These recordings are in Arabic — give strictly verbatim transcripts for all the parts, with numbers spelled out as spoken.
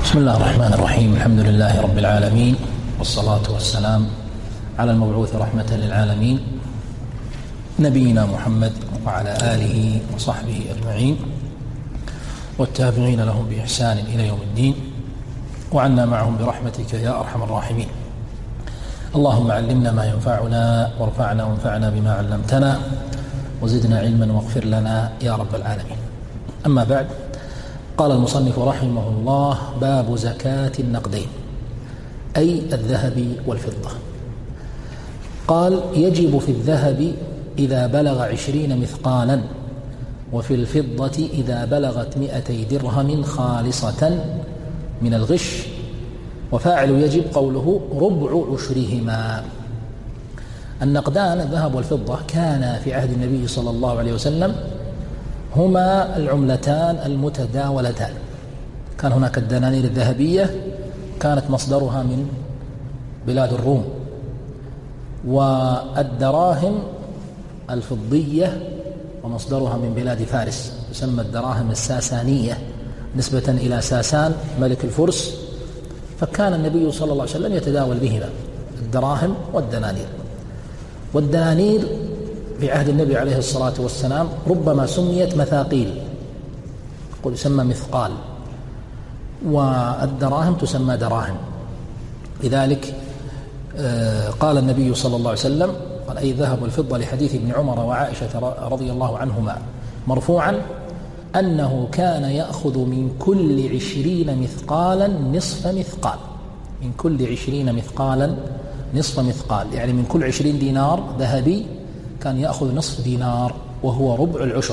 بسم الله الرحمن الرحيم. الحمد لله رب العالمين، والصلاة والسلام على المبعوث رحمة للعالمين نبينا محمد وعلى آله وصحبه أجمعين والتابعين لهم بإحسان إلى يوم الدين، وعنا معهم برحمتك يا أرحم الراحمين. اللهم علمنا ما ينفعنا وارفعنا وانفعنا بما علمتنا وزدنا علما واغفر لنا يا رب العالمين. أما بعد، قال المصنف رحمه الله: باب زكاة النقدين، أي الذهب والفضة. قال: يجب في الذهب إذا بلغ عشرين مثقالا، وفي الفضة إذا بلغت مئتي درهم خالصة من الغش، وفاعل يجب قوله ربع عشرهما. النقدان الذهب والفضة كان في عهد النبي صلى الله عليه وسلم هما العملتان المتداولتان. كان هناك الدنانير الذهبية كانت مصدرها من بلاد الروم، والدراهم الفضية ومصدرها من بلاد فارس، تسمى الدراهم الساسانية نسبة إلى ساسان ملك الفرس. فكان النبي صلى الله عليه وسلم يتداول بهما الدراهم والدنانير. والدنانير في عهد النبي عليه الصلاة والسلام ربما سميت مثاقيل، يقول يسمى مثقال، والدراهم تسمى دراهم. لذلك قال النبي صلى الله عليه وسلم: قال: أي الذهب والفضة، لحديث ابن عمر وعائشة رضي الله عنهما مرفوعا أنه كان يأخذ من كل عشرين مثقالا نصف مثقال. من كل عشرين مثقالا نصف مثقال، يعني من كل عشرين دينار ذهبي كان يأخذ نصف دينار، وهو ربع العشر.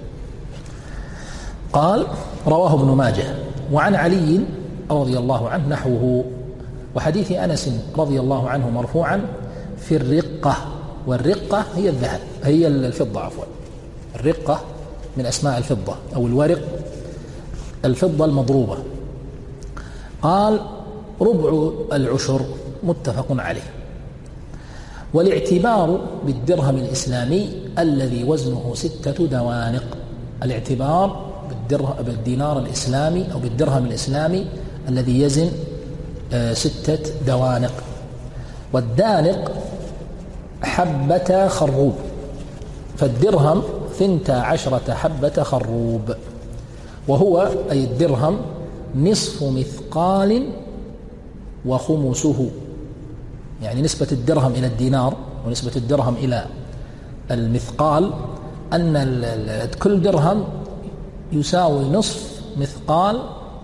قال: رواه ابن ماجه. وعن علي رضي الله عنه نحوه، وحديث أنس رضي الله عنه مرفوعا في الرقة. والرقة هي الذهب، هي الفضة عفوا. الرقة من أسماء الفضة أو الورق، الفضة المضروبة. قال: ربع العشر، متفق عليه. والاعتبار بالدرهم الإسلامي الذي وزنه ستة دوانق. الاعتبار بالدينار الإسلامي أو بالدرهم الإسلامي الذي يزن ستة دوانق. والدانق حبة خروب، فالدرهم ثنتا عشرة حبة خروب، وهو أي الدرهم نصف مثقال وخمسه. يعني نسبة الدرهم إلى الدينار ونسبة الدرهم إلى المثقال أن كل درهم يساوي نصف مثقال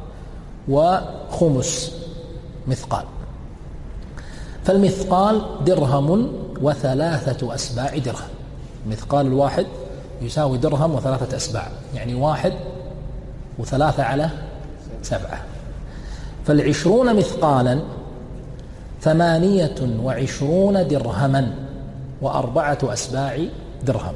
وخمس مثقال. فالمثقال درهم وثلاثة أسباع درهم. المثقال الواحد يساوي درهم وثلاثة أسباع، يعني واحد وثلاثة على سبعة. فالعشرون مثقالا ثمانية وعشرون درهما وأربعة أسباع درهم.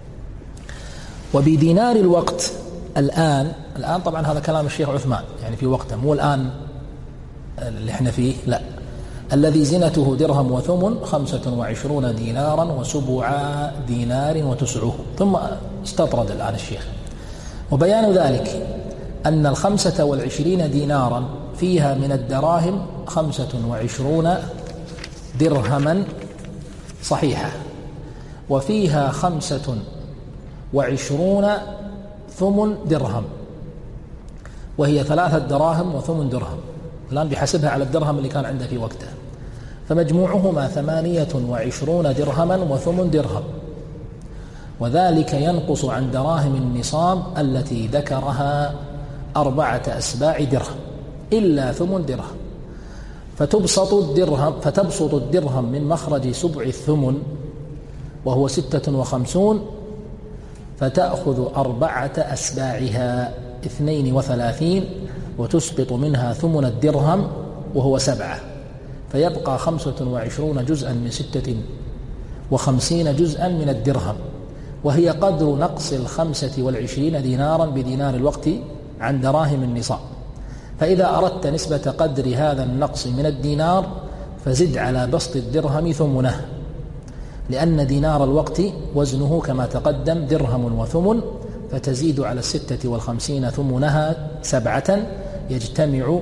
وبدينار الوقت الآن الآن طبعا هذا كلام الشيخ عثمان، يعني في وقته، مو الآن اللي احنا فيه، لا، الذي زنته درهم وثمن خمسة وعشرون دينارا وسبع دينار وتسعه. ثم استطرد الآن الشيخ، وبيان ذلك أن الخمسة والعشرين دينارا فيها من الدراهم خمسة وعشرون درهما صحيحة، وفيها خمسة وعشرون ثمن درهم، وهي ثلاثة دراهم وثمن درهم. الآن بحسبها على الدرهم اللي كان عنده في وقته، فمجموعهما ثمانية وعشرون درهما وثمن درهم، وذلك ينقص عن دراهم النصاب التي ذكرها أربعة أسباع درهم إلا ثمن درهم. فتبسط الدرهم فتبسط الدرهم من مخرج سبع الثمن وهو ستة وخمسون، فتأخذ أربعة أسباعها اثنين وثلاثين، وتسقط منها ثمن الدرهم وهو سبعة، فيبقى خمسة وعشرون جزءا من ستة وخمسين جزءا من الدرهم، وهي قدر نقص الخمسة والعشرين دينارا بدينار الوقت عن دراهم النصاب. فإذا أردت نسبة قدر هذا النقص من الدينار فزد على بسط الدرهم ثمنه، لأن دينار الوقت وزنه كما تقدم درهم وثمن، فتزيد على الستة والخمسين ثمنها سبعة، يجتمع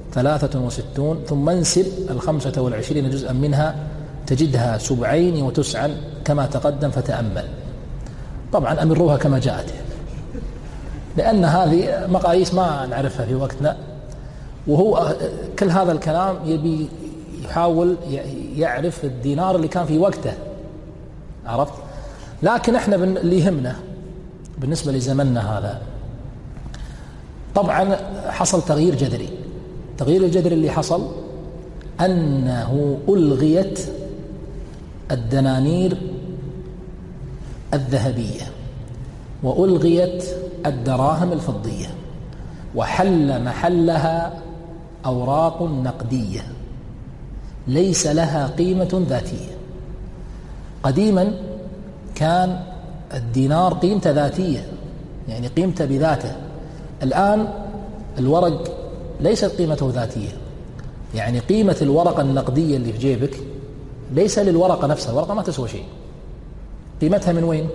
ثلاثة وستون، ثم انسب الخمسة والعشرين جزءا منها تجدها سبعين وتسعا كما تقدم فتأمل. طبعا أمروها كما جاءت، لأن هذه مقاييس ما نعرفها في وقتنا، وهو كل هذا الكلام يبي يحاول يعرف الدينار اللي كان في وقته، عرفت؟ لكن احنا اللي يهمنا بالنسبة لزمننا هذا، طبعا حصل تغيير جذري. التغيير الجذري اللي حصل أنه ألغيت الدنانير الذهبية وألغيت الدراهم الفضية، وحل محلها أوراق نقدية ليس لها قيمة ذاتية. قديما كان الدينار قيمته ذاتية، يعني قيمته بذاته. الآن الورق ليست قيمته ذاتية، يعني قيمة الورقة النقدية اللي في جيبك ليس للورقة نفسها، الورقة ما تسوى شيء. قيمتها من وين؟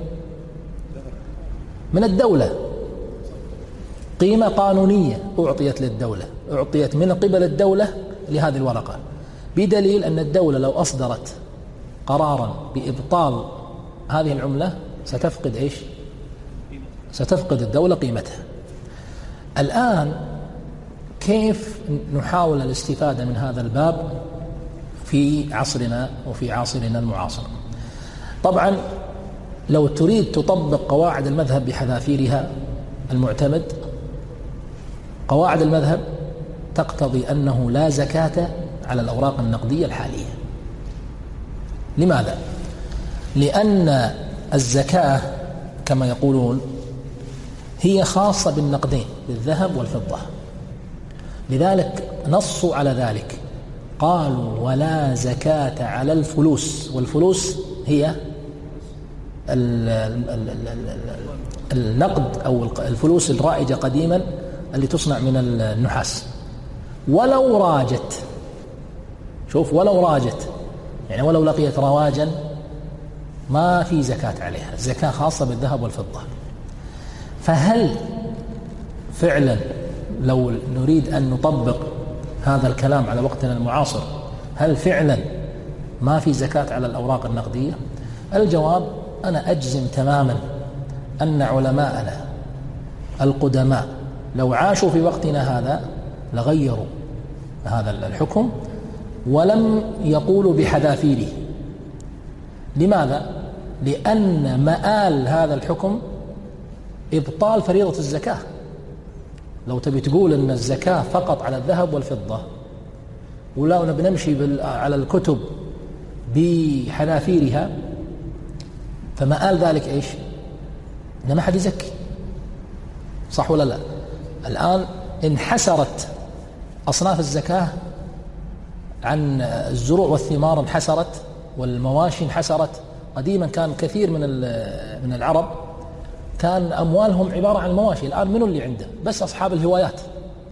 من الدولة، قيمة قانونية أعطيت للدولة، أعطيت من قبل الدولة لهذه الورقة، بدليل أن الدولة لو أصدرت قرارا بإبطال هذه العملة ستفقد إيش؟ ستفقد الدولة قيمتها. الآن كيف نحاول الاستفادة من هذا الباب في عصرنا وفي عصرنا المعاصر؟ طبعا لو تريد تطبق قواعد المذهب بحذافيرها المعتمد، قواعد المذهب تقتضي أنه لا زكاة على الأوراق النقدية الحالية. لماذا؟ لأن الزكاة كما يقولون هي خاصة بالنقدين، بالذهب والفضة، لذلك نصوا على ذلك، قالوا ولا زكاة على الفلوس، والفلوس هي النقد أو الفلوس الرائجة قديما اللي تصنع من النحاس، ولو راجت، شوف ولو راجت، يعني ولو لقيت رواجا ما في زكاة عليها، الزكاة خاصة بالذهب والفضة. فهل فعلا لو نريد أن نطبق هذا الكلام على وقتنا المعاصر، هل فعلا ما في زكاة على الأوراق النقدية؟ الجواب أنا أجزم تماما أن علماءنا القدماء لو عاشوا في وقتنا هذا لغيروا هذا الحكم ولم يقولوا بحذافيره. لماذا؟ لأن مآل هذا الحكم إبطال فريضة الزكاة. لو تبي تقول أن الزكاة فقط على الذهب والفضة، ولو نبي نمشي على الكتب بحذافيرها، فمآل ذلك إيش؟ إن ما حد يزكي، صح ولا لا؟ الآن انحسرت أصناف الزكاة عن الزروع والثمار، انحسرت، والمواشي انحسرت. قديما كان كثير من من العرب كان أموالهم عبارة عن المواشي، الآن منو اللي عنده؟ بس أصحاب الهوايات،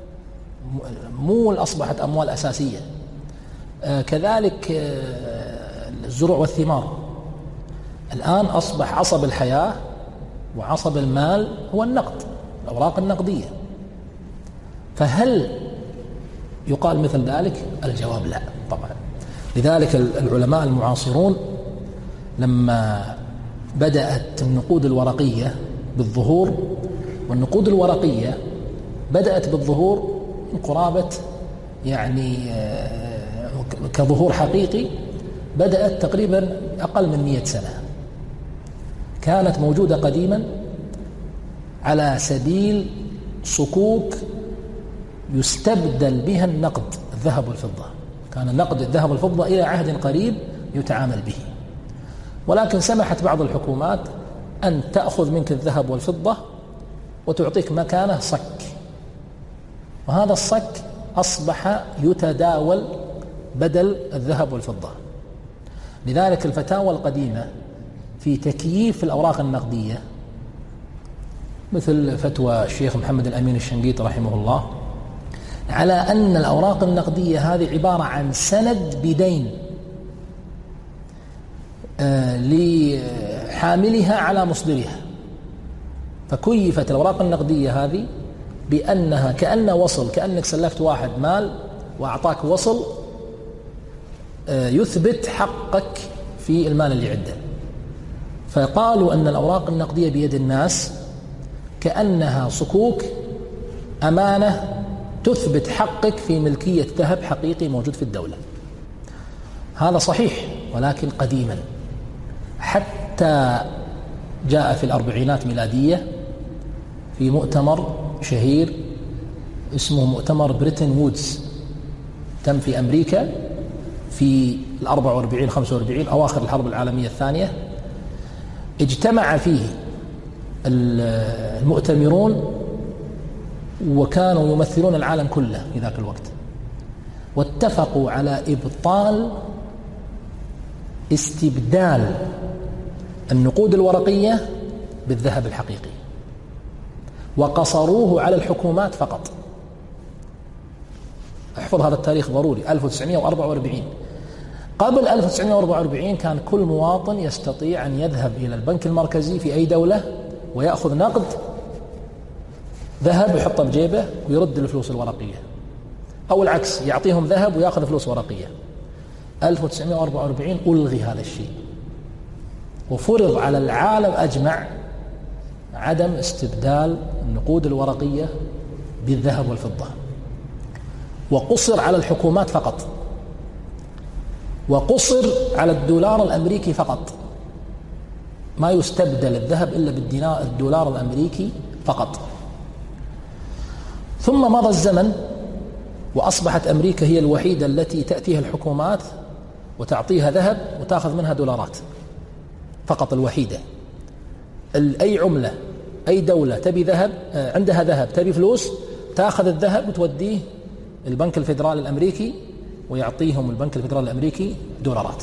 مو أصبحت أموال أساسية. آه كذلك آه الزروع والثمار، الآن أصبح عصب الحياة وعصب المال هو النقد، الأوراق النقدية. فهل يقال مثل ذلك؟ الجواب لا طبعا. لذلك العلماء المعاصرون لما بدأت النقود الورقية بالظهور، والنقود الورقية بدأت بالظهور قرابة يعني كظهور حقيقي بدأت تقريبا أقل من مئة سنة. كانت موجودة قديما على سبيل صكوك يستبدل بها النقد الذهب والفضة. كان النقد الذهب والفضة إلى عهد قريب يتعامل به، ولكن سمحت بعض الحكومات أن تأخذ منك الذهب والفضة وتعطيك مكانه صك، وهذا الصك أصبح يتداول بدل الذهب والفضة. لذلك الفتاوى القديمة في تكييف الأوراق النقدية، مثل فتوى الشيخ محمد الأمين الشنقيطي رحمه الله، على أن الأوراق النقدية هذه عبارة عن سند بدين آه لحاملها على مصدرها، فكيفت الأوراق النقدية هذه بأنها كأنها وصل، كأنك سلفت واحد مال وأعطاك وصل يثبت حقك في المال اللي عنده. فقالوا أن الأوراق النقدية بيد الناس كأنها صكوك أمانة تثبت حقك في ملكية ذهب حقيقي موجود في الدولة. هذا صحيح، ولكن قديما، حتى جاء في الأربعينات ميلادية في مؤتمر شهير اسمه مؤتمر بريتن وودز، تم في أمريكا في الأربع وأربعين خمسة وأربعين أواخر الحرب العالمية الثانية. اجتمع فيه المؤتمرون وكانوا يمثلون العالم كله في ذاك الوقت، واتفقوا على إبطال استبدال النقود الورقية بالذهب الحقيقي، وقصروه على الحكومات فقط. احفظ هذا التاريخ ضروري، ألف وتسعمائة وأربعة وأربعين. قبل ألف وتسعمائة وأربعة وأربعين كان كل مواطن يستطيع أن يذهب إلى البنك المركزي في أي دولة ويأخذ نقد ذهب يحطه بجيبه ويرد الفلوس الورقية، أو العكس يعطيهم ذهب ويأخذ فلوس ورقية. ألف وتسعمائة وأربعة وأربعين ألغي هذا الشيء، وفرض على العالم أجمع عدم استبدال النقود الورقية بالذهب والفضة، وقصر على الحكومات فقط، وقصر على الدولار الأمريكي فقط، ما يستبدل الذهب إلا بالدينار الدولار الأمريكي فقط. ثم مضى الزمن وأصبحت أمريكا هي الوحيدة التي تأتيها الحكومات وتعطيها ذهب وتأخذ منها دولارات فقط، الوحيدة. أي عملة، أي دولة تبي ذهب، عندها ذهب تبي فلوس، تأخذ الذهب وتوديه البنك الفيدرالي الأمريكي ويعطيهم البنك الفيدرالي الأمريكي دولارات.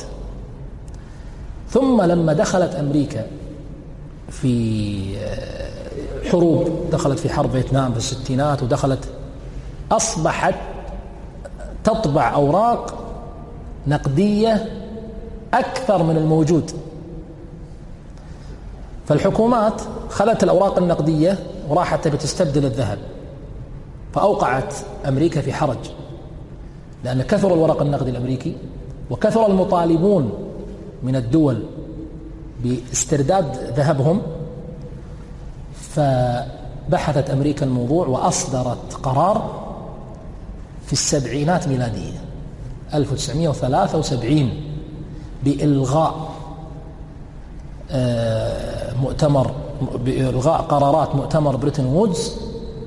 ثم لما دخلت أمريكا في حروب، دخلت في حرب فيتنام في الستينات ودخلت، أصبحت تطبع أوراق نقدية أكثر من الموجود. فالحكومات خلت الأوراق النقدية وراحت بتستبدل الذهب، فأوقعت أمريكا في حرج، لأن كثر الورق النقدي الأمريكي وكثر المطالبون من الدول باسترداد ذهبهم. فبحثت أمريكا الموضوع وأصدرت قرار في السبعينات ميلادية ألف وتسعمائة وثلاثة وسبعين بإلغاء مؤتمر بإلغاء قرارات مؤتمر بريتن وودز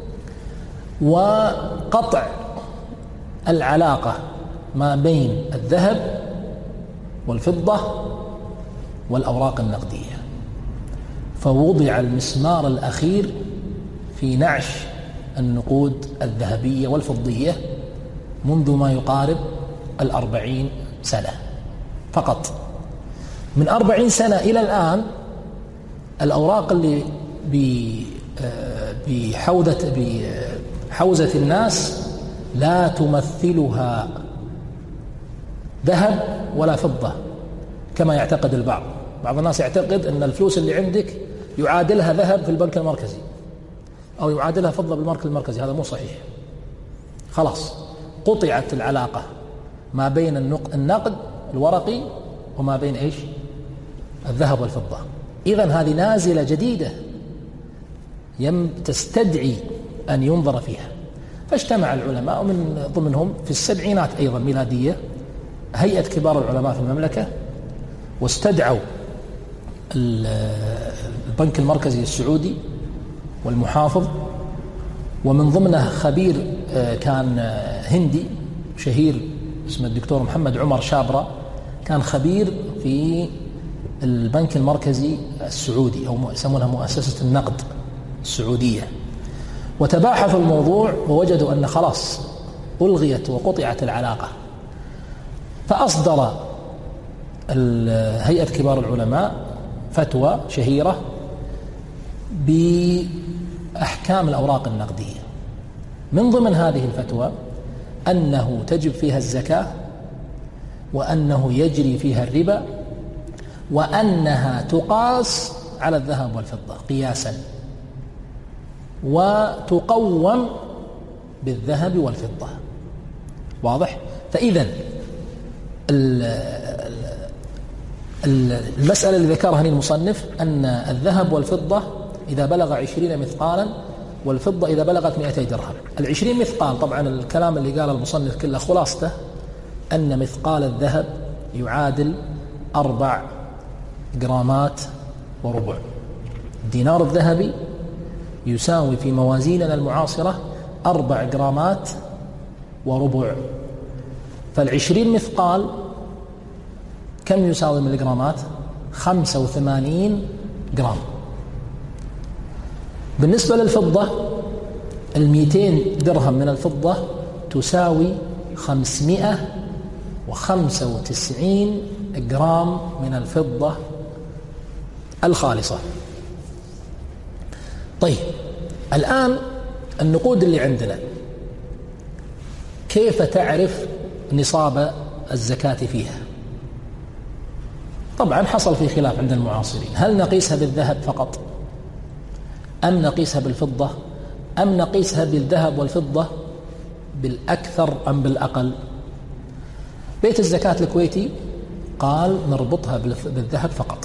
وقطع العلاقة ما بين الذهب والفضة والأوراق النقدية. فوضع المسمار الأخير في نعش النقود الذهبية والفضية منذ ما يقارب الأربعين سنة فقط. من أربعين سنة إلى الآن الأوراق اللي بحوزة بحوزة الناس لا تمثلها ذهب ولا فضة كما يعتقد البعض. بعض الناس يعتقد أن الفلوس اللي عندك يعادلها ذهب في البنك المركزي أو يعادلها فضة بالبنك المركزي. هذا مو صحيح. خلاص قطعت العلاقة ما بين النقد الورقي وما بين إيش؟ الذهب والفضة. إذن هذه نازلة جديدة يم تستدعي أن ينظر فيها. فاجتمع العلماء من ضمنهم في السبعينات أيضا ميلادية هيئة كبار العلماء في المملكة، واستدعوا البنك المركزي السعودي والمحافظ، ومن ضمنه خبير كان هندي شهير اسمه الدكتور محمد عمر شابرا، كان خبير في البنك المركزي السعودي أو يسمونها مؤسسة النقد السعودية. وتباحثوا الموضوع ووجدوا أن خلاص ألغيت وقطعت العلاقة. فأصدر هيئة كبار العلماء فتوى شهيرة بأحكام الأوراق النقدية. من ضمن هذه الفتوى أنه تجب فيها الزكاة، وأنه يجري فيها الربا، وأنها تقاس على الذهب والفضة قياسا، وتقوم بالذهب والفضة. واضح؟ فإذا المسألة اللي ذكرها المصنف أن الذهب والفضة إذا بلغ عشرين مثقالا والفضة إذا بلغت مئتي درهم. العشرين مثقال طبعا الكلام اللي قال المصنف كله خلاصته أن مثقال الذهب يعادل أربع جرامات وربع. الدينار الذهبي يساوي في موازيننا المعاصرة أربع جرامات وربع. فالعشرين مثقال كم يساوي من الجرامات؟ خمسة وثمانين جرام. بالنسبة للفضة المئتين درهم من الفضة تساوي خمسمائة وخمسة وتسعين جرام من الفضة الخالصة. طيب الآن النقود اللي عندنا كيف تعرف نصاب الزكاة فيها؟ طبعا حصل في خلاف عند المعاصرين، هل نقيسها بالذهب فقط أم نقيسها بالفضة أم نقيسها بالذهب والفضة بالأكثر أم بالأقل؟ بيت الزكاة الكويتي قال نربطها بالذهب فقط،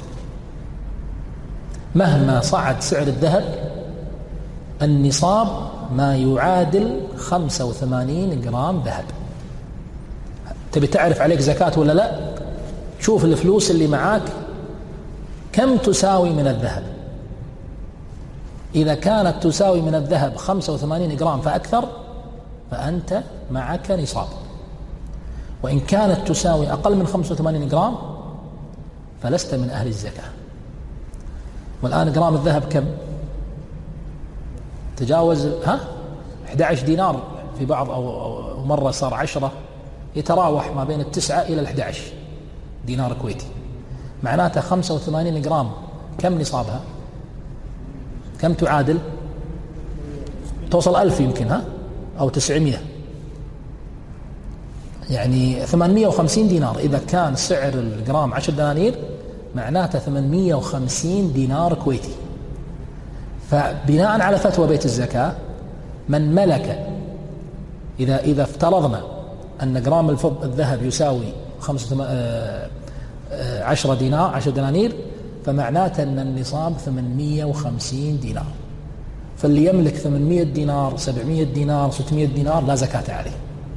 مهما صعد سعر الذهب النصاب ما يعادل خمسة وثمانين جرام ذهب. تبي تعرف عليك زكاة ولا لا؟ شوف الفلوس اللي معاك كم تساوي من الذهب. إذا كانت تساوي من الذهب خمسة وثمانين جرام فأكثر فأنت معك نصاب، وإن كانت تساوي أقل من خمسة وثمانين جرام فلست من أهل الزكاة. والآن جرام الذهب كم؟ تجاوز ها أحد عشر دينار في بعض أو, أو مرة صار عشرة، يتراوح ما بين التسعة إلى الأحد عشر دينار كويتي. معناته خمسة وثمانين جرام كم نصابها؟ كم تعادل؟ توصل ألف يمكن ها أو تسعمائة، يعني ثمانمائة وخمسين دينار. إذا كان سعر الجرام عشر دنانير معناته ثمانمائة وخمسين دينار كويتي. فبناء على فتوى بيت الزكاة من ملك، إذا إذا افترضنا أن جرام الفضة الذهب يساوي خمسة عشرة دينار عشر دنانير فمعناته أن النصاب ثمانمائة وخمسين دينار. فاللي يملك ثمانمائة دينار سبعمائة دينار ستمائة دينار لا زكاة عليه.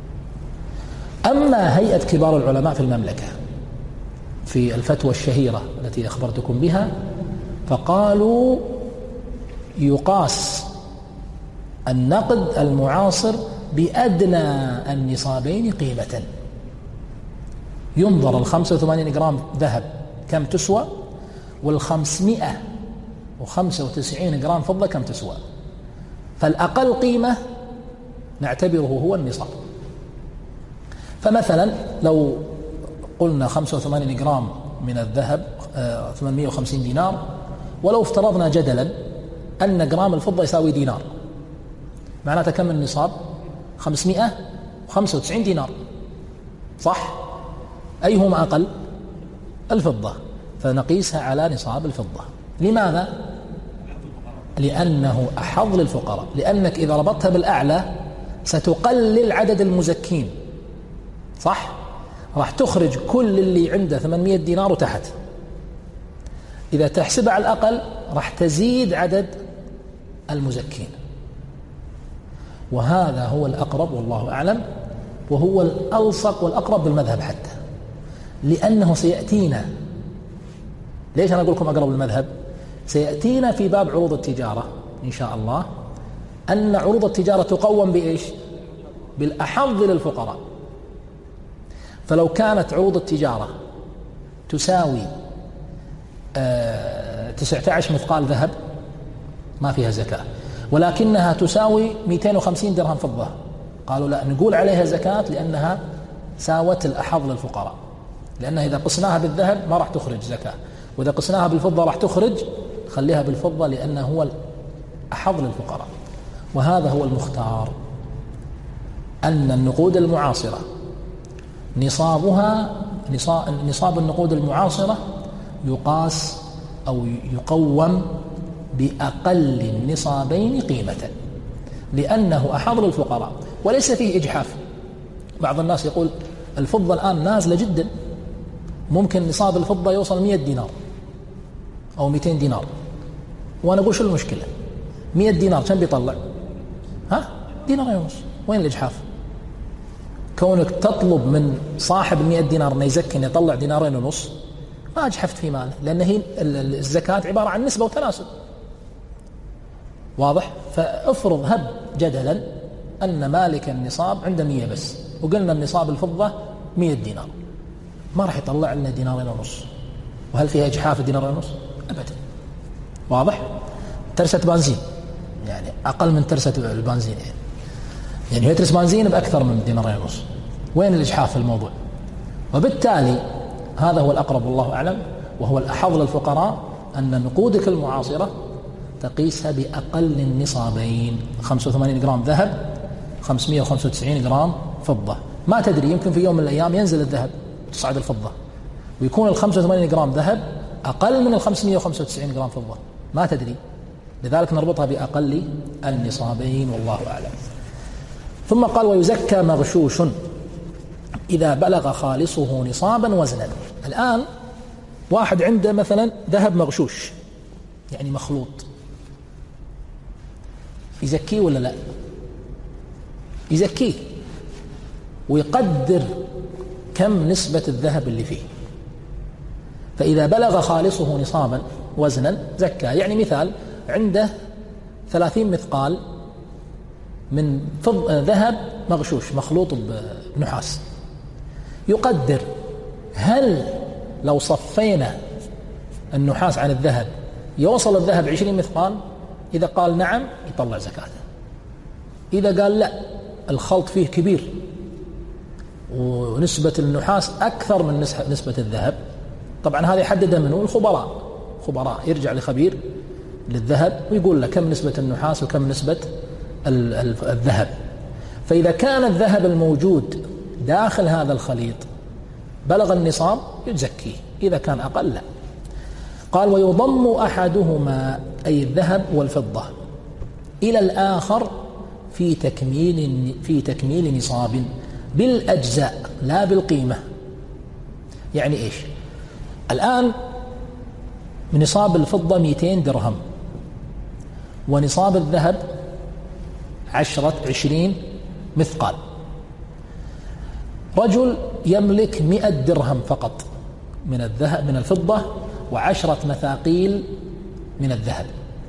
أما هيئة كبار العلماء في المملكة في الفتوى الشهيرة التي أخبرتكم بها فقالوا يقاس النقد المعاصر بأدنى النصابين قيمة. ينظر الخمسة وثمانين جرام ذهب كم تسوى والخمسمائة وخمسة وتسعين جرام فضة كم تسوى، فالأقل قيمة نعتبره هو النصاب. فمثلا لو قلنا خمسة وثمانين جرام من الذهب ثمانمائة وخمسين دينار، ولو افترضنا جدلا أن جرام الفضة يساوي دينار، معناته كم النصاب؟ خمسمائة وخمسة وتسعين دينار، صح؟ أيهما أقل؟ الفضة، فنقيسها على نصاب الفضة. لماذا؟ لأنه أحظ للفقراء، لأنك إذا ربطتها بالأعلى ستقلل عدد المزكين، صح؟ راح تخرج كل اللي عنده ثمانمائة دينار وتحت. إذا تحسبها على الأقل راح تزيد عدد المزكين، وهذا هو الأقرب والله أعلم، وهو الألصق والأقرب بالمذهب حتى، لأنه سيأتينا. ليش أنا أقول لكم أقرب المذهب؟ سيأتينا في باب عروض التجارة إن شاء الله أن عروض التجارة تقوم بإيش؟ بالأحظ للفقراء. فلو كانت عروض التجارة تساوي آه تسعة عشر مثقال ذهب ما فيها زكاة، ولكنها تساوي مئتين وخمسين درهم فضة، قالوا لا نقول عليها زكاة لأنها ساوت الأحظ للفقراء، لأنها إذا قسناها بالذهب ما راح تخرج زكاة، وإذا قسناها بالفضة راح تخرج، خليها بالفضة لأنه هو الأحظ للفقراء. وهذا هو المختار، أن النقود المعاصرة نصابها نصاب النقود المعاصرة يقاس أو يقوم بأقل النصابين قيمة، لأنه أحظ للفقراء وليس فيه إجحاف. بعض الناس يقول الفضة الآن نازلة جدا، ممكن نصاب الفضة يوصل مئة دينار أو مئتين دينار. وأنا أقول شو المشكلة؟ مئة دينار كم بيطلع؟ ها؟ دينار ونص. وين الإجحاف؟ كونك تطلب من صاحب المئة دينار أن يزكي أن يطلع دينارين ونص، ما أجحفت في ماله، لأن هي الزكاة عبارة عن نسبة وتناسب. واضح؟ فأفرض هب جدلا أن مالك النصاب عنده مية بس، وقلنا النصاب الفضة مئة دينار، ما راح يطلع لنا دينارين ونص. وهل فيها إجحاف الدينارين ونص؟ أبدا. واضح؟ ترسة بنزين، يعني أقل من ترسة البنزين، يعني يعني هي ترس بنزين بأكثر من دينارين ونص. وين الإجحاف في الموضوع؟ وبالتالي هذا هو الأقرب والله أعلم، وهو الأحظ للفقراء، أن نقودك المعاصرة تقيسها بأقل النصابين، خمسة وثمانين جرام ذهب، خمسمئة وخمسة وتسعين جرام فضة. ما تدري، يمكن في يوم من الأيام ينزل الذهب تصعد الفضة، ويكون ال خمسة وثمانين جرام ذهب أقل من ال خمسمئة وخمسة وتسعين جرام فضة، ما تدري. لذلك نربطها بأقل النصابين والله أعلم. ثم قال ويزكى مغشوش إذا بلغ خالصه نصابا وزنا. الآن واحد عنده مثلا ذهب مغشوش، يعني مخلوط، يزكيه ولا لا؟ يزكيه، ويقدر كم نسبة الذهب اللي فيه. فإذا بلغ خالصه نصابا وزنا زكى. يعني مثال عنده ثلاثين مثقال من فض... ذهب مغشوش مخلوط بنحاس، يقدر هل لو صفينا النحاس عن الذهب يوصل الذهب عشرين مثقال؟ إذا قال نعم يطلع زكاته. إذا قال لا، الخلط فيه كبير ونسبة النحاس أكثر من نسبة الذهب، طبعا هذا يحددها منه الخبراء، خبراء يرجع لخبير للذهب ويقول له كم نسبة النحاس وكم نسبة الذهب. فإذا كان الذهب الموجود داخل هذا الخليط بلغ النصاب يزكيه، إذا كان أقل لا. قال ويضم أحدهما أي الذهب والفضة إلى الآخر في تكميل في تكميل نصاب بالأجزاء لا بالقيمة. يعني إيش؟ الآن نصاب الفضة مئتين درهم، ونصاب الذهب عشرة عشرين مثقال. رجل يملك مئة درهم فقط من الذهب من الفضة وعشرة مثاقيل من الذهب.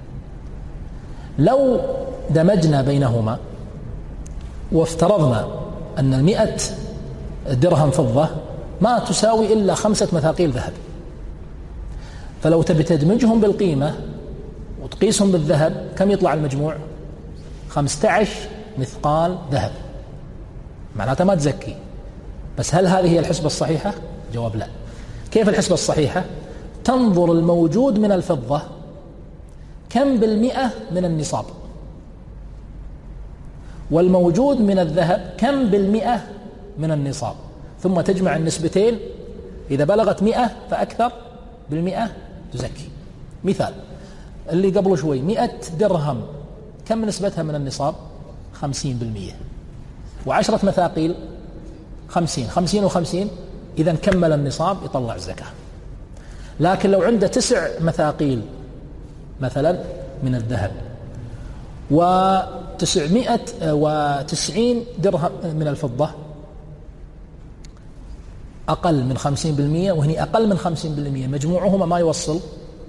لو دمجنا بينهما وافترضنا أن المئة درهم فضة ما تساوي إلا خمسة مثاقيل ذهب، فلو تبي تدمجهم بالقيمة وتقيسهم بالذهب كم يطلع المجموع؟ خمسة عشر مثقال ذهب. معناتها ما تزكي. بس هل هذه هي الحسبة الصحيحة؟ جواب لا. كيف الحسبة الصحيحة؟ تنظر الموجود من الفضة كم بالمئة من النصاب، والموجود من الذهب كم بالمئة من النصاب، ثم تجمع النسبتين. إذا بلغت مئة فأكثر بالمئة تزكي. مثال اللي قبل شوي، مئة درهم كم نسبتها من النصاب؟ خمسين بالمئة، وعشرة مثاقيل خمسين، خمسين وخمسين، إذا كمل النصاب يطلع الزكاة. لكن لو عنده تسع مثاقيل مثلا من الذهب وتسعمائة وتسعين درهم من الفضة، أقل من خمسين بالمئة، وهني أقل من خمسين بالمئة، مجموعهما ما يوصل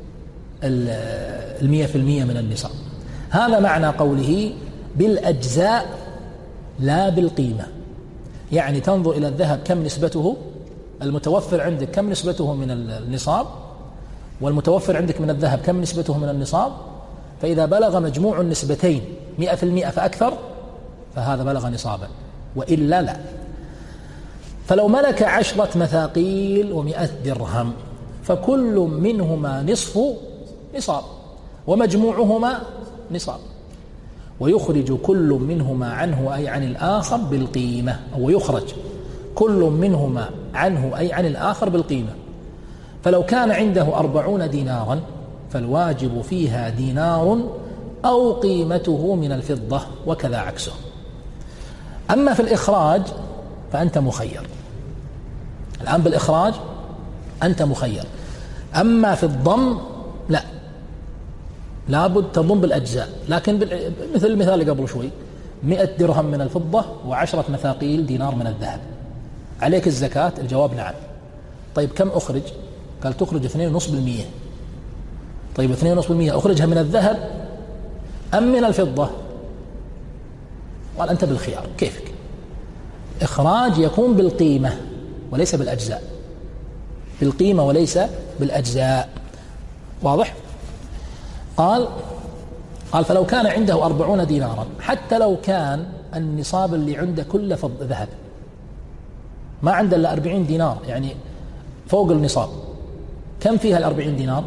المئة في المئة من النصاب. هذا معنى قوله بالأجزاء لا بالقيمة. يعني تنظر إلى الذهب كم نسبته المتوفر عندك، كم نسبته من النصاب، والمتوفر عندك من الذهب كم نسبته من النصاب. فإذا بلغ مجموع النسبتين مئة في المئة فأكثر فهذا بلغ نصابا، وإلا لا. فلو ملك عشرة مثاقيل ومئة درهم فكل منهما نصف نصاب ومجموعهما نصاب، ويخرج كل منهما عنه أي عن الآخر بالقيمة، أو يخرج كل منهما عنه أي عن الآخر بالقيمة. فلو كان عنده أربعون دينارا فالواجب فيها دينار أو قيمته من الفضة، وكذا عكسه. أما في الإخراج فأنت مخير. الآن بالإخراج أنت مخير. أما في الضم لا، لابد تضم بالأجزاء. لكن مثل المثال اللي قبل شوي، مئة درهم من الفضة وعشرة مثاقيل دينار من الذهب، عليك الزكاة؟ الجواب نعم. طيب كم أخرج؟ قال تخرج اثنين ونصف بالمئة. طيب اثنين ونصف بالمئة أخرجها من الذهب أم من الفضة؟ قال أنت بالخيار، كيفك. إخراج يكون بالقيمة وليس بالأجزاء، بالقيمة وليس بالأجزاء. واضح؟ قال قال فلو كان عنده أربعون دينارا، حتى لو كان النصاب اللي عنده كله فض ذهب، ما عنده إلا أربعين دينار، يعني فوق النصاب. كم فيها الأربعين دينار؟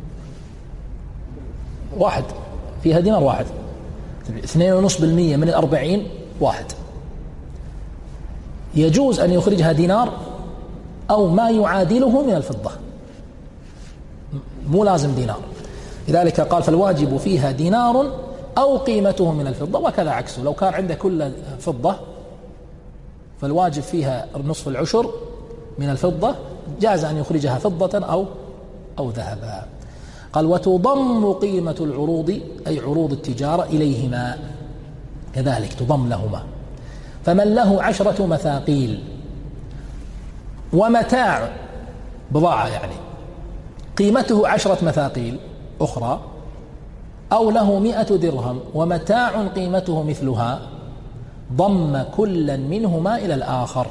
واحد، فيها دينار واحد. اثنين ونصف بالمية من الأربعين واحد. يجوز أن يخرجها دينار أو ما يعادله من الفضة، مو لازم دينار. لذلك قال فالواجب فيها دينار أو قيمته من الفضة، وكذا عكسه. لو كان عنده كل فضة فالواجب فيها نصف العشر من الفضة، جاز أن يخرجها فضة أو أو ذهبا. قال وتضم قيمة العروض أي عروض التجارة إليهما، كذلك تضم لهما. فمن له عشرة مثاقيل ومتاع بضاعة يعني قيمته عشرة مثاقيل أخرى، أو له مئة درهم ومتاع قيمته مثلها، ضم كلا منهما إلى الآخر،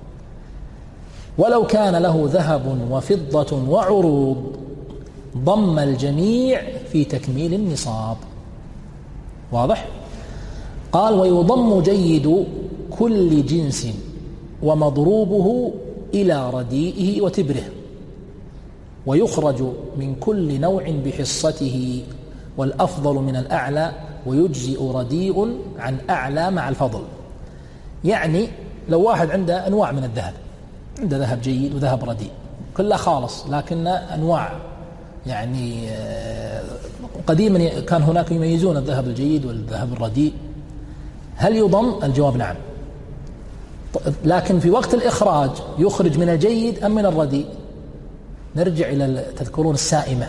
ولو كان له ذهب وفضة وعروض ضم الجميع في تكميل النصاب. واضح؟ قال ويضم جيد كل جنس ومضروبه إلى رديئه وتبره، ويخرج من كل نوع بحصته، والأفضل من الأعلى، ويجزئ رديء عن أعلى مع الفضل. يعني لو واحد عنده أنواع من الذهب، عنده ذهب جيد وذهب رديء كلها خالص، لكن أنواع يعني قديما كان هناك يميزون الذهب الجيد والذهب الرديء، هل يضم؟ الجواب نعم. لكن في وقت الإخراج يخرج من الجيد أم من الرديء؟ نرجع إلى تذكرون السائمة،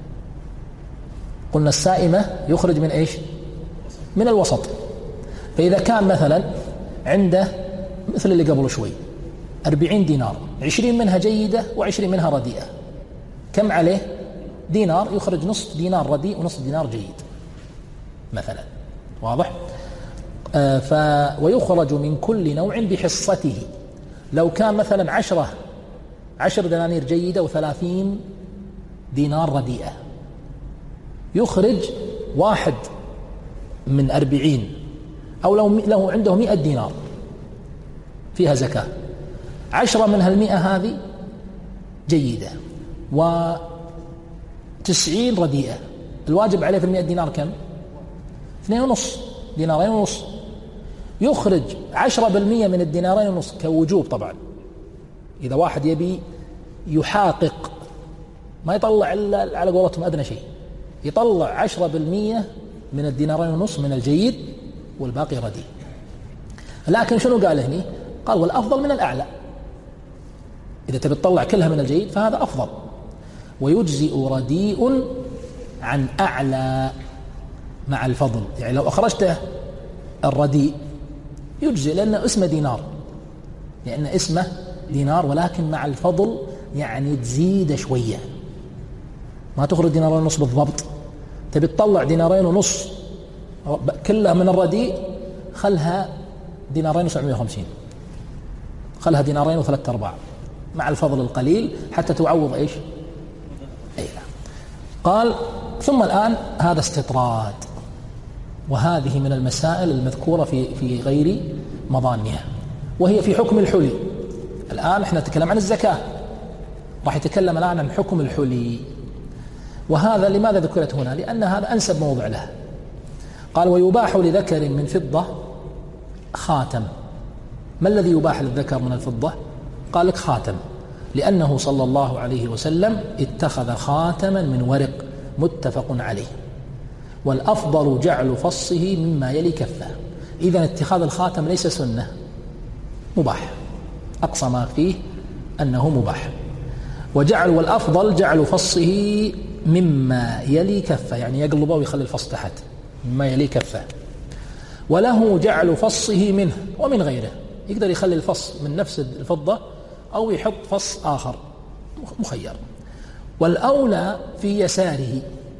قلنا السائمة يخرج من إيش؟ من الوسط. فإذا كان مثلا عنده مثل اللي قبل شوي أربعين دينار، عشرين منها جيدة وعشرين منها رديئة، كم عليه؟ دينار، يخرج نصف دينار رديء ونصف دينار جيد مثلا. واضح؟ آه ف ويخرج من كل نوع بحصته. لو كان مثلا عشرة عشر دنانير جيدة وثلاثين دينار رديئة، يخرج واحد من أربعين، أو لو لو عنده مئة دينار فيها زكاة، عشرة من هالمئة هذه جيدة وتسعين رديئة، الواجب عليه في المئة دينار كم؟ اثنين ونص، دينارين ونص. يخرج عشرة بالمئة من الدينارين ونص كوجوب طبعا، إذا واحد يبي يحاقق ما يطلع إلا على قولتهم أدنى شيء، يطلع عشرة بالمئة من الدينارين ونص من الجيد والباقي رديء. لكن شنو قال هني؟ قال والأفضل من الأعلى، إذا تبي تطلع كلها من الجيد فهذا أفضل. ويجزئ رديء عن أعلى مع الفضل، يعني لو أخرجته الرديء يجزئ لأنه اسمه دينار، لأن اسمه دينار، ولكن مع الفضل يعني تزيد شوية، ما تخرج دينارين ونص بالضبط. تبي تطلع دينارين ونص كلها من الرديء، خلها دينارين وسبعمائة وخمسين، خلها دينارين وثلاثة أرباع مع الفضل القليل حتى تعوض إيش؟ أي لا. قال ثم الآن هذا استطراد، وهذه من المسائل المذكورة في في غير مظانها، وهي في حكم الحلي. الآن احنا نتكلم عن الزكاة، راح يتكلم الآن عن حكم الحلي. وهذا لماذا ذكرت هنا؟ لأن هذا أنسب موضع له. قال ويباح لذكر من فضة خاتم. ما الذي يباح للذكر من الفضة؟ قال لك خاتم، لأنه صلى الله عليه وسلم اتخذ خاتما من ورق متفق عليه، والأفضل جعل فصه مما يلي كفه. إذن اتخاذ الخاتم ليس سنة، مباح. أقصى ما فيه أنه مباح. وجعل والأفضل جعل فصه مما يلي كفه، يعني يقلبه ويخلي الفص تحت مما يلي كفه. وله جعل فصه منه ومن غيره، يقدر يخلي الفص من نفس الفضة أو يحط فص آخر مخير. والأولى في يساره.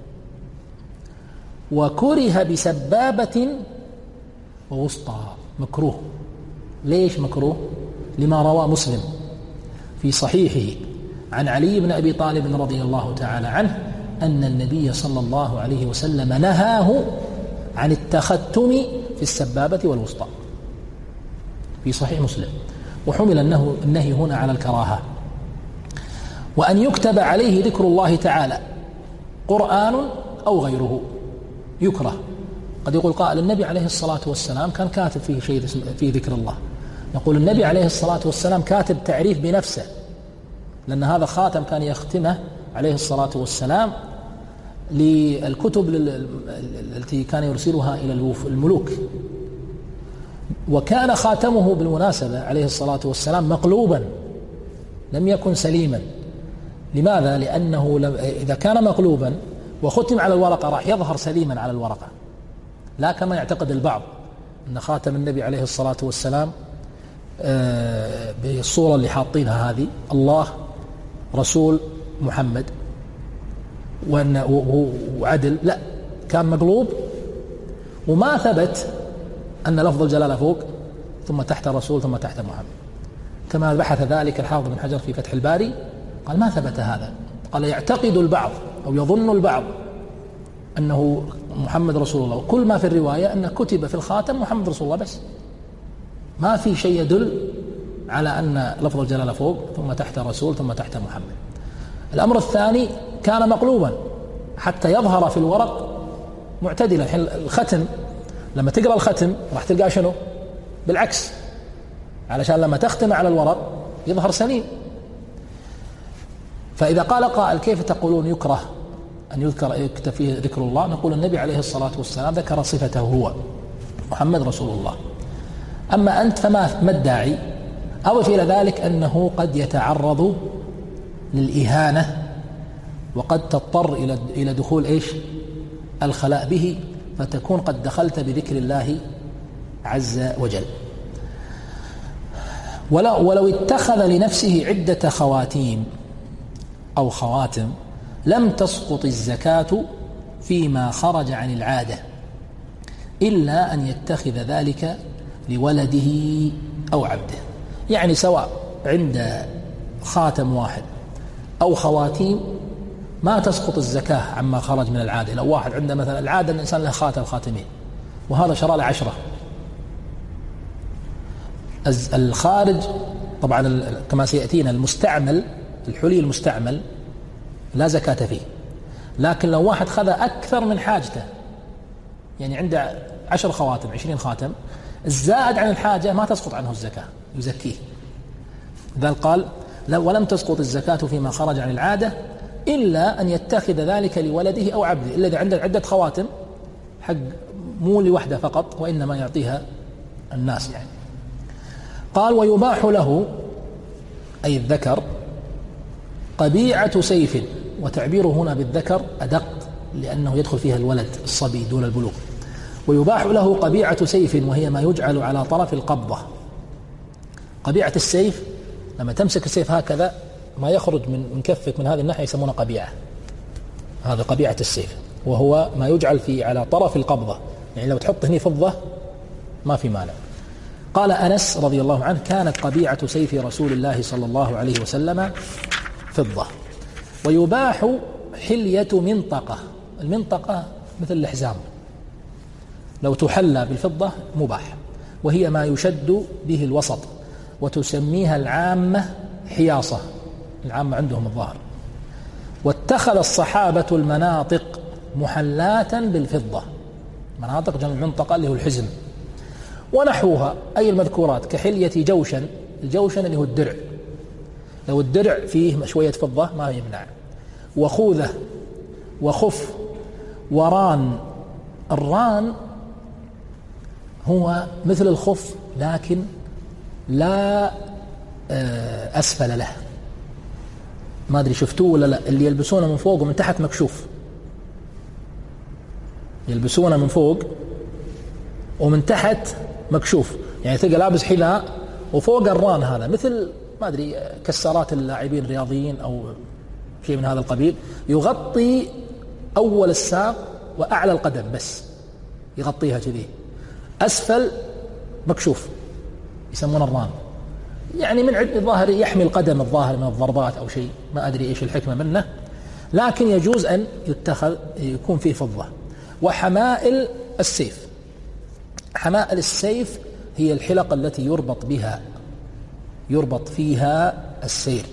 وكره بسبابة ووسطى، مكروه. ليش مكروه؟ لما روى مسلم في صحيحه عن علي بن أبي طالب رضي الله تعالى عنه أن النبي صلى الله عليه وسلم نهاه عن التختم في السبابة والوسطى في صحيح مسلم، وحمل أنه النهي هنا على الكراهة. وأن يكتب عليه ذكر الله تعالى قرآن أو غيره يكره. قد يقول قائل النبي عليه الصلاة والسلام كان كاتب فيه شيء فيه ذكر الله. نقول النبي عليه الصلاة والسلام كاتب تعريف بنفسه، لأن هذا خاتم كان يختمه عليه الصلاة والسلام للكتب التي كان يرسلها إلى الملوك. وكان خاتمه بالمناسبة عليه الصلاة والسلام مقلوبا، لم يكن سليما. لماذا؟ لأنه إذا كان مقلوبا وختم على الورقة راح يظهر سليما على الورقة، لا كما يعتقد البعض أن خاتم النبي عليه الصلاة والسلام بالصورة اللي حاطينها هذه الله رسول محمد وعدل، لا، كان مقلوب وما ثبت أن لفظ الجلالة فوق ثم تحت رسول ثم تحت محمد، كما بحث ذلك الحافظ بن حجر في فتح الباري، قال ما ثبت هذا. قال يعتقد البعض أو يظن البعض أنه محمد رسول الله، وكل ما في الرواية أنه كتب في الخاتم محمد رسول الله بس، ما في شيء يدل على أن لفظ الجلالة فوق ثم تحت رسول ثم تحت محمد. الأمر الثاني كان مقلوبا حتى يظهر في الورق معتدلا. الحين الختم لما تقرأ الختم راح تلقى شنو؟ بالعكس، علشان لما تختم على الورق يظهر سليم. فإذا قال قائل كيف تقولون يكره أن يذكر يكتب فيه ذكر الله؟ نقول النبي عليه الصلاة والسلام ذكر صفته هو محمد رسول الله، أما أنت فما الداعي؟ أضف إلى ذلك أنه قد يتعرض للإهانة وقد تضطر إلى إلى دخول إيش؟ الخلاء به، فتكون قد دخلت بذكر الله عز وجل. ولو, ولو اتخذ لنفسه عدة خواتيم أو خواتم لم تسقط الزكاة فيما خرج عن العادة إلا أن يتخذ ذلك لولده أو عبده. يعني سواء عند خاتم واحد أو خواتيم ما تسقط الزكاة عما خرج من العادة. لو واحد عنده مثلا العادة الإنسان له خاتم خاتمين وهذا شرى له عشرة، الخارج طبعا كما سيأتينا المستعمل الحلي المستعمل لا زكاة فيه، لكن لو واحد خذ أكثر من حاجته، يعني عنده عشر خواتم عشرين خاتم، الزائد عن الحاجة ما تسقط عنه الزكاة، يزكيه. ذلك قال ولم تسقط الزكاة فيما خرج عن العادة إلا أن يتخذ ذلك لولده أو عبده، إلا إذا عنده عدة خواتم حق مو لوحده فقط وإنما يعطيها الناس يعني. قال ويباح له أي الذكر قبيعة سيف، وتعبيره هنا بالذكر أدق لأنه يدخل فيها الولد الصبي دون البلوغ. ويباح له قبيعة سيف وهي ما يجعل على طرف القبضة. قبيعة السيف لما تمسك السيف هكذا ما يخرج من من كفك من هذه الناحية يسمونه قبيعة، هذا قبيعة السيف، وهو ما يجعل في على طرف القبضة، يعني لو تحط هنا فضة ما في مانع. قال أنس رضي الله عنه كانت قبيعة سيف رسول الله صلى الله عليه وسلم فضة. ويباح حلية منطقة، المنطقة مثل الحزام لو تحلى بالفضة مباح، وهي ما يشد به الوسط، وتسميها العامة حياصة، العامة عندهم الظاهر. واتخذ الصحابة المناطق محلاة بالفضة، مناطق جمع المنطقة اللي هو الحزم ونحوها أي المذكورات، كحلية جوشن، الجوشن اللي هو الدرع، لو الدرع فيه شوية فضة ما يمنع. وخوذة وخف وران، الران هو مثل الخف لكن لا أسفل له، ما أدري شفتوه ولا لا، اللي يلبسونه من فوق ومن تحت مكشوف، يلبسونه من فوق ومن تحت مكشوف، يعني تلقى لابس حذاء وفوق الران، هذا مثل ما أدري كسارات اللاعبين الرياضيين أو شيء من هذا القبيل، يغطي أول الساق وأعلى القدم بس، يغطيها كذي، أسفل مكشوف، يسمونه الران، يعني من الظاهر يحمي القدم الظاهر من الضربات أو شيء، ما أدري إيش الحكمة منه، لكن يجوز أن يتخذ يكون فيه فضة. وحمائل السيف، حمائل السيف هي الحلق التي يربط بها يربط فيها السير.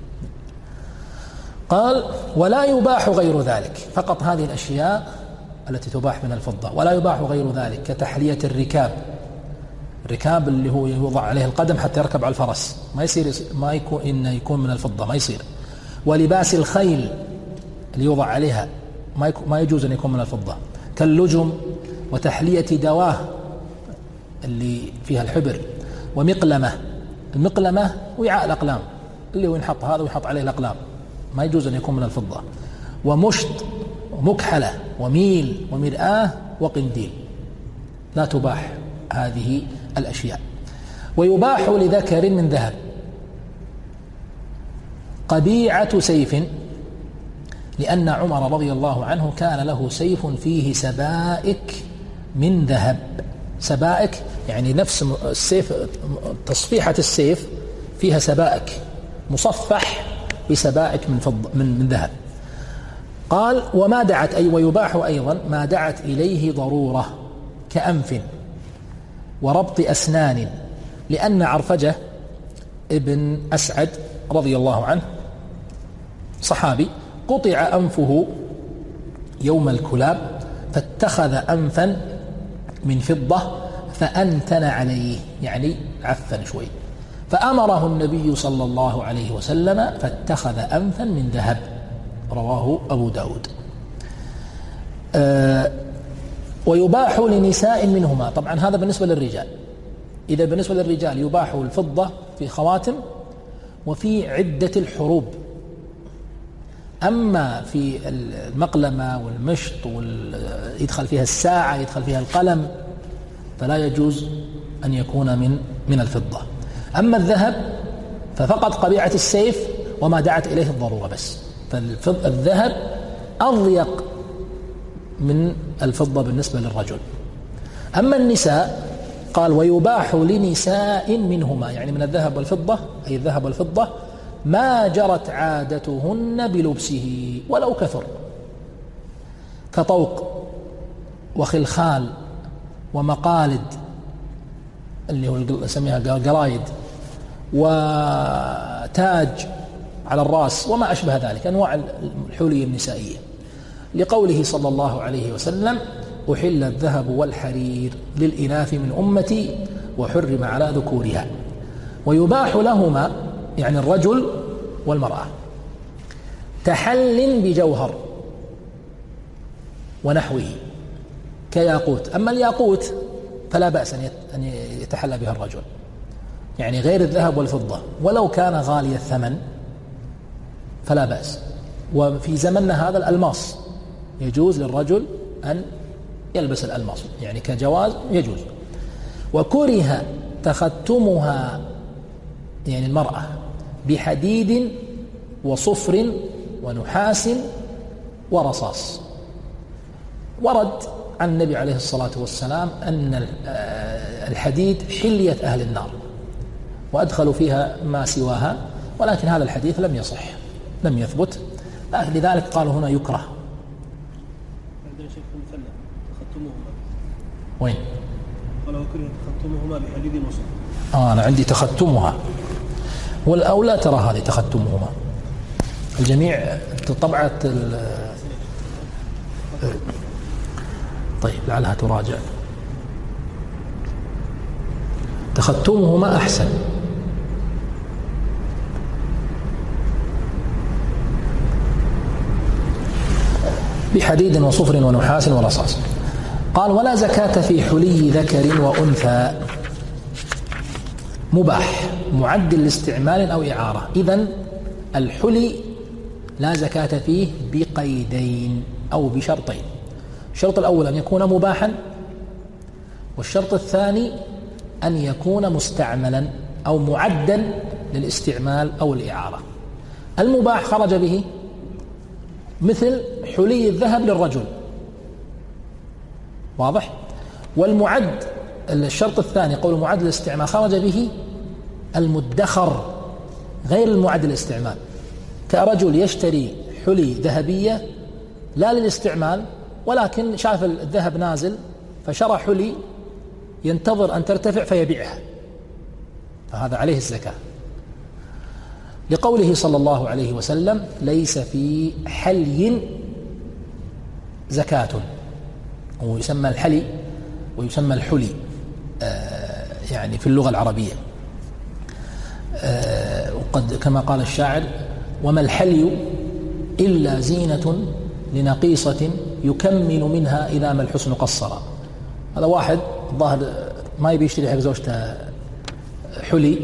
قال ولا يباح غير ذلك، فقط هذه الأشياء التي تباح من الفضة، ولا يباح غير ذلك كتحلية الركاب، الركاب اللي هو يوضع عليه القدم حتى يركب على الفرس، ما يصير ما يكون إنه يكون من الفضة، ما يصير. ولباس الخيل اللي يوضع عليها ما ما يجوز أن يكون من الفضة، كاللجم وتحلية دواه اللي فيها الحبر، ومقلمة، المقلمة وعاء الأقلام اللي هو ينحط هذا ويحط عليه الأقلام، ما يجوز أن يكون من الفضة. ومشط ومكحلة وميل ومرآة وقنديل، لا تباح هذه الأشياء. ويباح لذكر من ذهب قبيعة سيف، لأن عمر رضي الله عنه كان له سيف فيه سبائك من ذهب، سبائك يعني نفس السيف، تصفيحة السيف فيها سبائك، مصفح بسبائك من فضة من من ذهب. قال وما دعت أي ويباح أيضا ما دعت إليه ضرورة كأنف وربط أسنان، لأن عرفجة ابن أسعد رضي الله عنه صحابي قطع أنفه يوم الكلاب فاتخذ أنفا من فضة فأنتن عليه، يعني عفن شوي، فأمره النبي صلى الله عليه وسلم فاتخذ أنفا من ذهب، رواه أبو داود. أه ويباح لنساء منهما، طبعا هذا بالنسبة للرجال. إذا بالنسبة للرجال يباح الفضة في خواتم وفي عدة الحروب، أما في المقلمة والمشط يدخل فيها الساعة يدخل فيها القلم فلا يجوز أن يكون من من الفضة. أما الذهب ففقط قبيعة السيف وما دعت إليه الضرورة بس، فالذهب أضيق من الفضة بالنسبة للرجل. أما النساء قال ويباح لنساء منهما، يعني من الذهب والفضة، أي الذهب والفضة ما جرت عادتهن بلبسه ولو كثر، كطوق وخلخال ومقالد اللي هو نسميها قلايد، وتاج على الرأس وما أشبه ذلك أنواع الحلي النسائية، لقوله صلى الله عليه وسلم أحل الذهب والحرير للإناث من أمتي وحرم على ذكورها. ويباح لهما يعني الرجل والمرأة تحل بجوهر ونحوه كياقوت، أما الياقوت فلا بأس أن يتحلى بها الرجل، يعني غير الذهب والفضة ولو كان غالي الثمن فلا بأس. وفي زمننا هذا الألماس يجوز للرجل أن يلبس الألماس، يعني كجواز يجوز. وكره تختمها يعني المرأة بحديد وصفر ونحاس ورصاص. ورد عن النبي عليه الصلاة والسلام أن الحديد حلية أهل النار وأدخلوا فيها ما سواها، ولكن هذا الحديث لم يصح لم يثبت، لذلك قالوا هنا يكره. وين؟ قالوا كره تختمهما بحديد وصفر. آه أنا عندي تختمها، والأولى ترى هذه تختمهما، الجميع طبعت طيب لعلها تراجع. تختمهما أحسن. بحديد وصفر ونحاس ورصاص. قال ولا زكاة في حلي ذكر وأنثى، مباح معدل لاستعمال أو إعارة. إذن الحلي لا زكاة فيه بقيدين أو بشرطين. الشرط الأول أن يكون مباحا، والشرط الثاني أن يكون مستعملا أو معدا للاستعمال أو الإعارة. المباح خرج به مثل حلي الذهب للرجل، واضح؟ والمعد الشرط الثاني قول المعد للاستعمال خرج به المدخر غير المعد للاستعمال، كرجل يشتري حلي ذهبية لا للاستعمال ولكن شاف الذهب نازل فشرى حلي ينتظر أن ترتفع فيبيعها، فهذا عليه الزكاة، لقوله صلى الله عليه وسلم ليس في حلي زكاة. ويسمى الحلي ويسمى الحلي آه يعني في اللغة العربية آه وقد كما قال الشاعر وما الحلي إلا زينة لنقيصة يكمل منها إذا ما الحسن قصر. هذا واحد ظاهر ما يبي يشتري حق زوجته حلي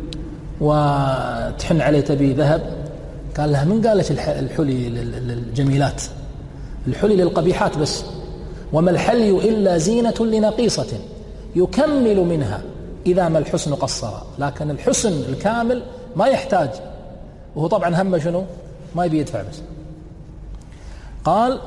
وتحن عليه تبي ذهب، قال لها من قال لك الحلي للجميلات؟ الحلي للقبيحات بس. وما الحلي إلا زينة لنقيصة يكمل منها إذا ما الحسن قصر. لكن الحسن الكامل ما يحتاج، وهو طبعا هم شنو ما يبي يدفع بس. قال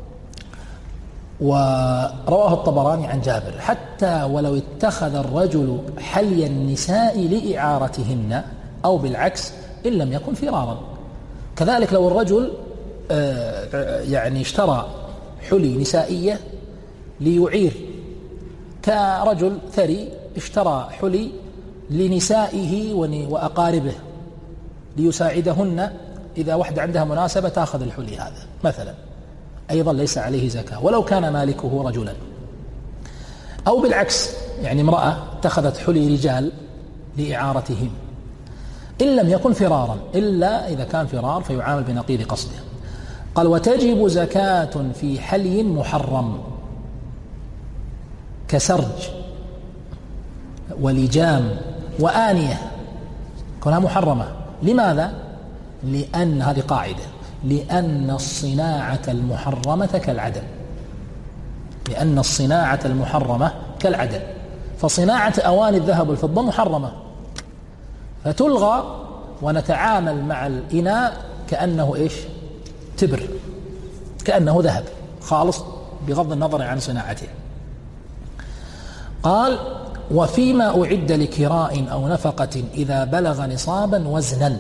ورواه الطبراني عن جابر حتى ولو اتخذ الرجل حلي النساء لإعارتهن أو بالعكس إن لم يكن فرارا. كذلك لو الرجل يعني اشترى حلي نسائية ليعير، كرجل ثري اشترى حلي لنسائه وأقاربه ليساعدهن إذا واحدة عندها مناسبة تأخذ الحلي هذا مثلا، أيضا ليس عليه زكاة ولو كان مالكه رجلا. أو بالعكس يعني امرأة اتخذت حلي رجال لإعارتهم إن لم يكن فرارا، إلا إذا كان فرار فيعامل بنقيض قصده. قال وتجب زكاة في حلي محرم كسرج ولجام وآنية كلها محرمة. لماذا؟ لأن هذه قاعدة، لأن الصناعة المحرمة كالعدم، لأن الصناعة المحرمة كالعدم. فصناعة أواني الذهب والفضة محرمة فتلغى ونتعامل مع الإناء كأنه إيش؟ تبر، كأنه ذهب خالص بغض النظر عن صناعته. قال وفيما أعد لكراء أو نفقة إذا بلغ نصابا وزنا،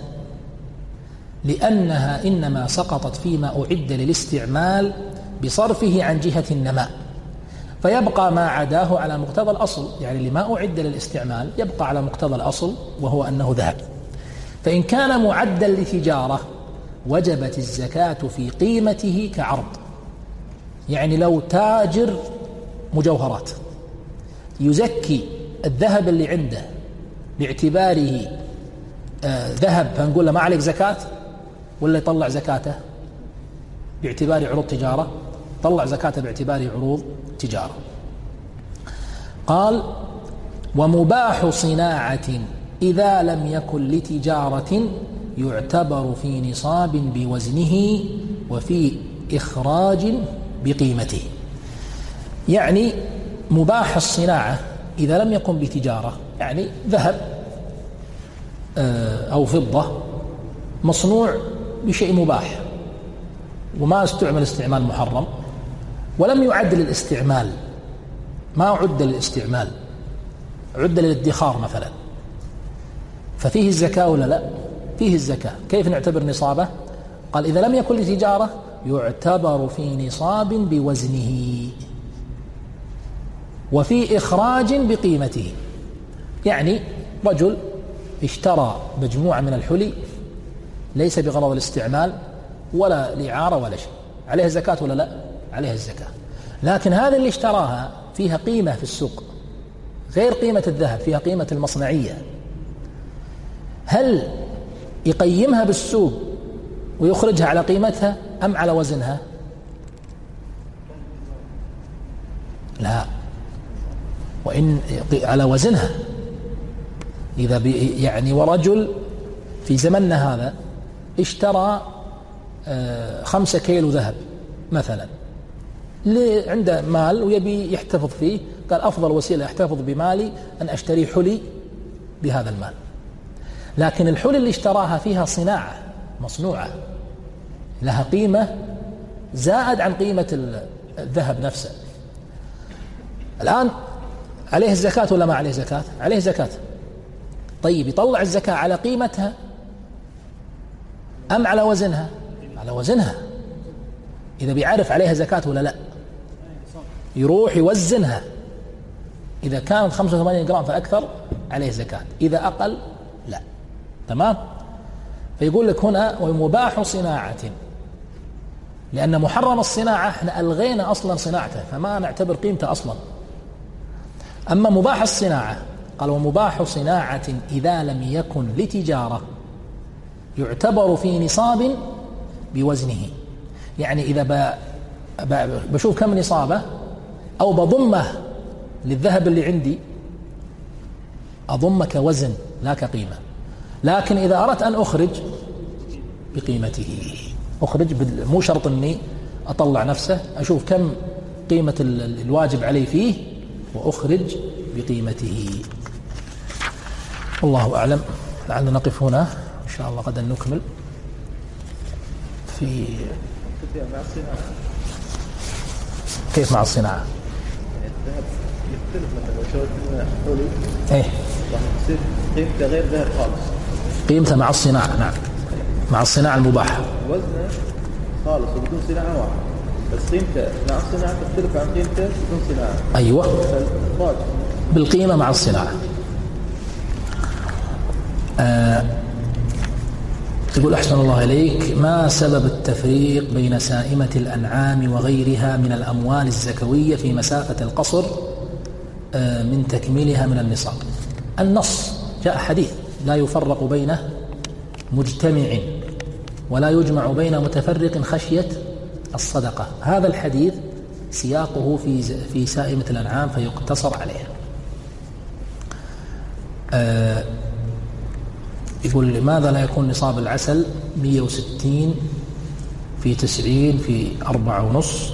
لأنها إنما سقطت فيما أعد للاستعمال بصرفه عن جهة النماء، فيبقى ما عداه على مقتضى الأصل، يعني لما أعد للاستعمال يبقى على مقتضى الأصل وهو أنه ذهب. فإن كان معدا لتجارة وجبت الزكاة في قيمته كعرض، يعني لو تاجر مجوهرات يزكي الذهب اللي عنده باعتباره آه ذهب فنقول له ما عليك زكاة، ولا يطلع زكاته باعتباره عروض تجارة؟ طلع زكاته باعتباره عروض تجارة. قال ومباح صناعة إذا لم يكن لتجارة يعتبر في نصاب بوزنه وفي إخراج بقيمته. يعني مباح الصناعة إذا لم يكن بتجارة، يعني ذهب أو فضة مصنوع بشيء مباح وما استعمل استعمال محرم ولم يعد للاستعمال، ما عد للاستعمال، عد للادخار مثلا، ففيه الزكاة ولا لا؟ فيه الزكاة. كيف نعتبر نصابه؟ قال إذا لم يكن لتجارة يعتبر في نصاب بوزنه وفي إخراج بقيمته. يعني رجل اشترى مجموعة من الحلي ليس بغرض الاستعمال ولا الإعارة ولا شيء، عليه الزكاة ولا لا؟ عليه الزكاة. لكن هذا اللي اشتراها فيها قيمة في السوق غير قيمة الذهب، فيها قيمة المصنعية، هل يقيمها بالسوق ويخرجها على قيمتها أم على وزنها؟ لا، وإن على وزنها، إذا يعني ورجل في زمننا هذا اشترى خمسة كيلو ذهب مثلا، عنده مال ويبي يحتفظ فيه، قال أفضل وسيلة أحتفظ بمالي أن أشتري حلي بهذا المال. لكن الحلي اللي اشتراها فيها صناعة مصنوعة لها قيمة زائد عن قيمة الذهب نفسه. الآن عليه الزكاة ولا ما عليه زكاة؟ عليه زكاة. طيب يطلع الزكاة على قيمتها أم على وزنها؟ على وزنها. إذا بيعرف عليها زكاة ولا لا يروح يوزنها، إذا كانت خمسة وثمانين جرام فأكثر عليه زكاة، إذا أقل لا. تمام؟ فيقول لك هنا ومباح صناعة، لأن محرم الصناعة احنا ألغينا أصلا صناعته فما نعتبر قيمته أصلا. أما مباح الصناعة قال ومباح صناعة إذا لم يكن لتجارة يعتبر في نصاب بوزنه. يعني إذا بشوف كم نصابه أو بضمه للذهب اللي عندي أضمه كوزن لا كقيمة، لكن إذا أردت أن أخرج بقيمته أخرج، مو شرط أني أطلع نفسه، أشوف كم قيمة الواجب علي فيه وأخرج بقيمته. الله أعلم. لعلنا نقف هنا إن شاء الله، غدا نكمل في كيف مع الصناعة. الذهب يختلف مثلا لو شريت حلي ايه راح تصير قيمته غير ذهب خالص، قيمته مع الصناعة. نعم مع الصناعة المباحة وزنه خالص وبدون صناعة واحد، بس قيمته مع الصناعة تختلف عن قيمته بدون صناعة. أيوة فالإخراج بالقيمة مع الصناعة. آه يقول أحسن الله إليك، ما سبب التفريق بين سائمة الأنعام وغيرها من الأموال الزكوية في مسافة القصر آه من تكميلها من النصاب؟ النص جاء حديث لا يفرق بينه مجتمع ولا يجمع بين متفرق خشية الصدقة. هذا الحديث سياقه في في سائمة الأنعام فيقتصر عليها. آه يقول لماذا لا يكون نصاب العسل مئة وستين في تسعين في أربعة ونص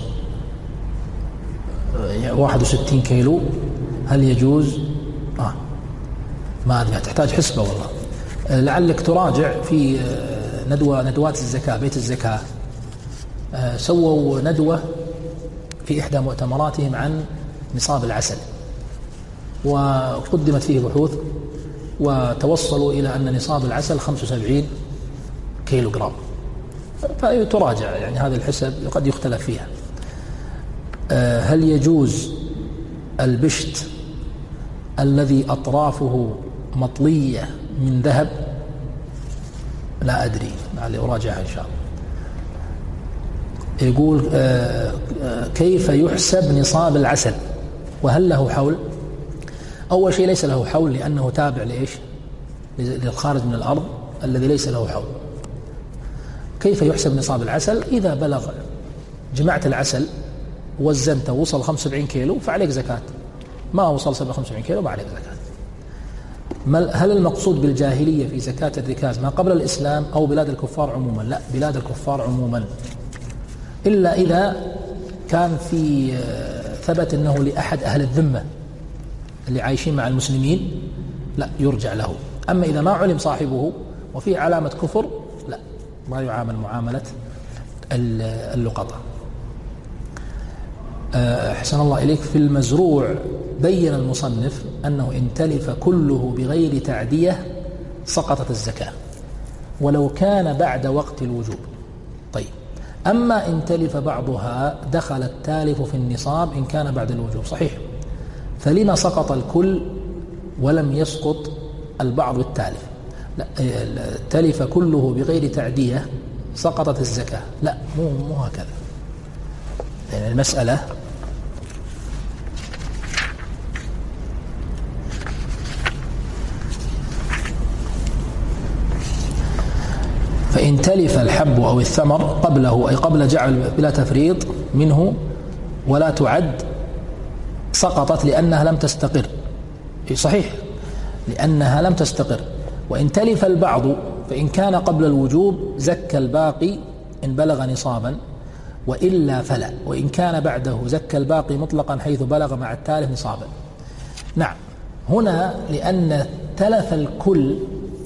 واحد وستين كيلو؟ هل يجوز؟ آه ما أدري، تحتاج حسبة والله. آه لعلك تراجع في آه ندوة ندوات الزكاة، بيت الزكاة آه سووا ندوة في إحدى مؤتمراتهم عن نصاب العسل، وقدمت فيه بحوث وتوصلوا إلى أن نصاب العسل خمسة وسبعين كيلو جرام. فتراجع يعني هذا الحسب قد يختلف فيها. أه هل يجوز البشت الذي أطرافه مطلية من ذهب؟ لا أدري، لعلي أراجعها إن شاء الله. يقول أه كيف يحسب نصاب العسل وهل له حول؟ أول شيء ليس له حول لأنه تابع لإيش؟ للخارج من الأرض الذي ليس له حول. كيف يحسب نصاب العسل؟ إذا بلغ جمعت العسل وزنته وصل خمسة وسبعين كيلو فعليك زكاة، ما وصل خمسة وسبعين كيلو ما عليك زكاة. هل المقصود بالجاهلية في زكاة الركاز ما قبل الإسلام أو بلاد الكفار عموما؟ لا، بلاد الكفار عموما، إلا إذا كان في ثبت أنه لأحد أهل الذمة اللي عايشين مع المسلمين لا يرجع له. أما إذا ما علم صاحبه وفيه علامة كفر لا، ما يعامل معاملة اللقطة. أحسن الله إليك. في المزروع بين المصنف أنه إن تلف كله بغير تعدية سقطت الزكاة ولو كان بعد وقت الوجوب. طيب، أما إن تلف بعضها دخل التالف في النصاب إن كان بعد الوجوب. صحيح، فلما سقط الكل ولم يسقط البعض التالف؟ لا، تلف كله بغير تعدية سقطت الزكاة. لا، مو مو هكذا. يعني المسألة فإن تلف الحب أو الثمر قبله أي قبل جعل بلا تفريط منه ولا تعد سقطت لأنها لم تستقر. صحيح، لأنها لم تستقر. وإن تلف البعض فإن كان قبل الوجوب زكى الباقي إن بلغ نصابا، وإلا فلا، وإن كان بعده زكى الباقي مطلقا حيث بلغ مع التالف نصابا. نعم، هنا لأن تلف الكل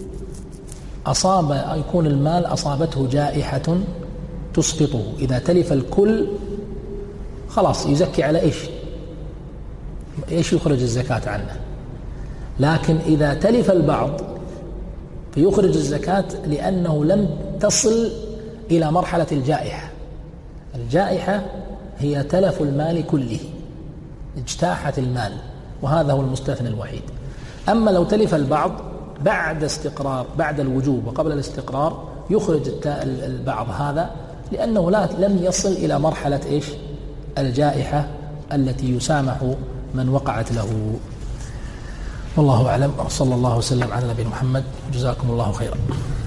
أصاب يكون المال أصابته جائحة تسقطه. إذا تلف الكل خلاص يزكي على إيش إيش يخرج الزكاة عنه. لكن إذا تلف البعض فيخرج الزكاة لأنه لم تصل إلى مرحلة الجائحة. الجائحة هي تلف المال كله، اجتاحت المال، وهذا هو المستثنى الوحيد. أما لو تلف البعض بعد استقرار، بعد الوجوب وقبل الاستقرار، يخرج البعض هذا لأنه لا لم يصل إلى مرحلة إيش الجائحة التي يسامح من وقعت له. والله أعلم، وصلى الله وسلم على نبينا محمد. جزاكم الله خيرا.